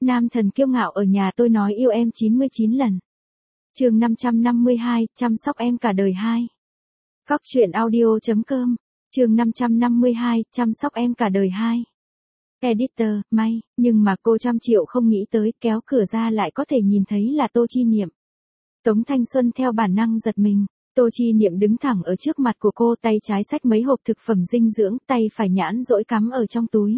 Nam thần kiêu ngạo ở nhà tôi nói yêu em 99 lần. Chương 552, chăm sóc em cả đời 2. Góc truyện audio.com. Chương 552, chăm sóc em cả đời 2. Editor, may, nhưng mà cô trăm triệu không nghĩ tới, kéo cửa ra lại có thể nhìn thấy là Tô Chi Niệm. Tống Thanh Xuân theo bản năng giật mình. Tô Chi Niệm đứng thẳng ở trước mặt của cô, tay trái xách mấy hộp thực phẩm dinh dưỡng, tay phải nhãn dỗi cắm ở trong túi.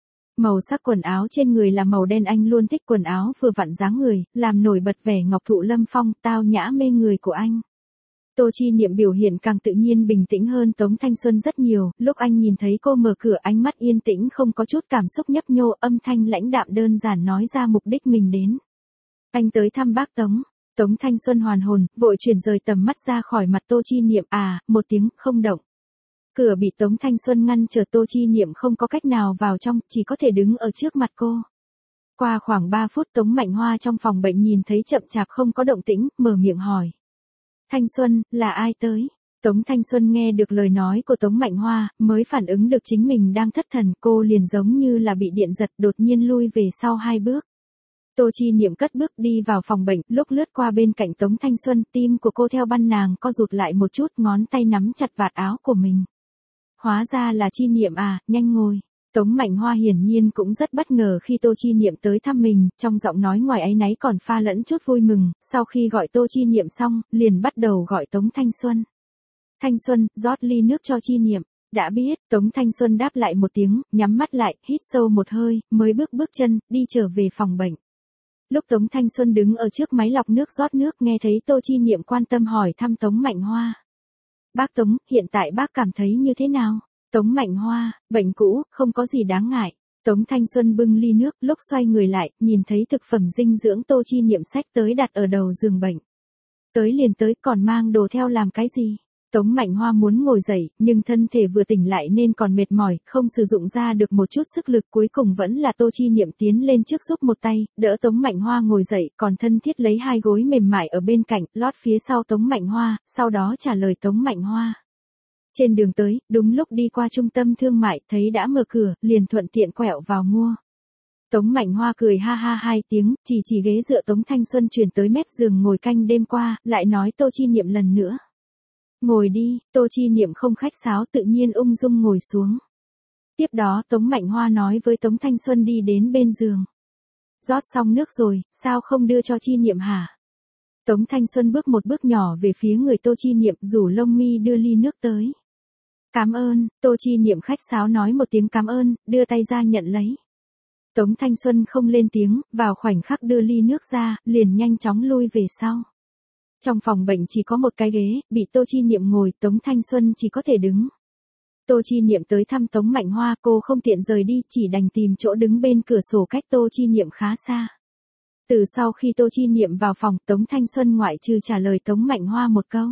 Màu sắc quần áo trên người là màu đen, anh luôn thích quần áo vừa vặn dáng người, làm nổi bật vẻ ngọc thụ lâm phong, tao nhã mê người của anh. Tô Chi Niệm biểu hiện càng tự nhiên bình tĩnh hơn Tống Thanh Xuân rất nhiều, lúc anh nhìn thấy cô mở cửa ánh mắt yên tĩnh không có chút cảm xúc nhấp nhô, âm thanh lãnh đạm đơn giản nói ra mục đích mình đến. Anh tới thăm bác Tống. Tống Thanh Xuân hoàn hồn, vội chuyển rời tầm mắt ra khỏi mặt Tô Chi Niệm, một tiếng không động. Cửa bị Tống Thanh Xuân ngăn trở, Tô Chi Niệm không có cách nào vào trong, chỉ có thể đứng ở trước mặt cô. Qua khoảng 3 phút Tống Mạnh Hoa trong phòng bệnh nhìn thấy chậm chạp không có động tĩnh, mở miệng hỏi. Thanh Xuân, là ai tới? Tống Thanh Xuân nghe được lời nói của Tống Mạnh Hoa, mới phản ứng được chính mình đang thất thần, cô liền giống như là bị điện giật, đột nhiên lui về sau 2 bước. Tô Chi Niệm cất bước đi vào phòng bệnh, lúc lướt qua bên cạnh Tống Thanh Xuân, tim của cô theo băn nàng co rụt lại một chút, ngón tay nắm chặt vạt áo của mình. Hóa ra là Chi Niệm nhanh ngồi. Tống Mạnh Hoa hiển nhiên cũng rất bất ngờ khi Tô Chi Niệm tới thăm mình, trong giọng nói ngoài áy náy còn pha lẫn chút vui mừng, sau khi gọi Tô Chi Niệm xong, liền bắt đầu gọi Tống Thanh Xuân. Thanh Xuân, rót ly nước cho Chi Niệm. Đã biết, Tống Thanh Xuân đáp lại một tiếng, nhắm mắt lại, hít sâu một hơi, mới bước chân, đi trở về phòng bệnh. Lúc Tống Thanh Xuân đứng ở trước máy lọc nước rót nước, nghe thấy Tô Chi Niệm quan tâm hỏi thăm Tống Mạnh Hoa. Bác Tống, hiện tại bác cảm thấy như thế nào? Tống Mạnh Hoa, bệnh cũ, không có gì đáng ngại. Tống Thanh Xuân bưng ly nước, lúc xoay người lại, nhìn thấy thực phẩm dinh dưỡng Tô Chi Niệm xách tới đặt ở đầu giường bệnh. Tới liền tới, còn mang đồ theo làm cái gì? Tống Mạnh Hoa muốn ngồi dậy, nhưng thân thể vừa tỉnh lại nên còn mệt mỏi, không sử dụng ra được một chút sức lực, cuối cùng vẫn là Tô Chi Niệm tiến lên trước giúp một tay, đỡ Tống Mạnh Hoa ngồi dậy, còn thân thiết lấy 2 gối mềm mại ở bên cạnh, lót phía sau Tống Mạnh Hoa, sau đó trả lời Tống Mạnh Hoa. Trên đường tới, đúng lúc đi qua trung tâm thương mại, thấy đã mở cửa, liền thuận tiện quẹo vào mua. Tống Mạnh Hoa cười ha ha 2 tiếng, chỉ ghế dựa Tống Thanh Xuân chuyển tới mép giường ngồi canh đêm qua, lại nói Tô Chi Niệm lần nữa. Ngồi đi, Tô Chi Niệm không khách sáo tự nhiên ung dung ngồi xuống. Tiếp đó Tống Mạnh Hoa nói với Tống Thanh Xuân đi đến bên giường. Rót xong nước rồi, sao không đưa cho Chi Niệm hả? Tống Thanh Xuân bước một bước nhỏ về phía người Tô Chi Niệm, rủ lông mi đưa ly nước tới. Cảm ơn, Tô Chi Niệm khách sáo nói một tiếng cảm ơn, đưa tay ra nhận lấy. Tống Thanh Xuân không lên tiếng, vào khoảnh khắc đưa ly nước ra, liền nhanh chóng lui về sau. Trong phòng bệnh chỉ có một cái ghế, bị Tô Chi Niệm ngồi, Tống Thanh Xuân chỉ có thể đứng. Tô Chi Niệm tới thăm Tống Mạnh Hoa, cô không tiện rời đi, chỉ đành tìm chỗ đứng bên cửa sổ cách Tô Chi Niệm khá xa. Từ sau khi Tô Chi Niệm vào phòng, Tống Thanh Xuân ngoại trừ trả lời Tống Mạnh Hoa một câu.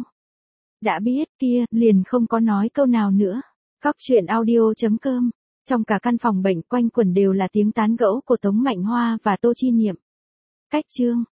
Đã biết, kia, liền không có nói câu nào nữa. Góc truyện audio.com. Trong cả căn phòng bệnh quanh quẩn đều là tiếng tán gẫu của Tống Mạnh Hoa và Tô Chi Niệm. Cách chương.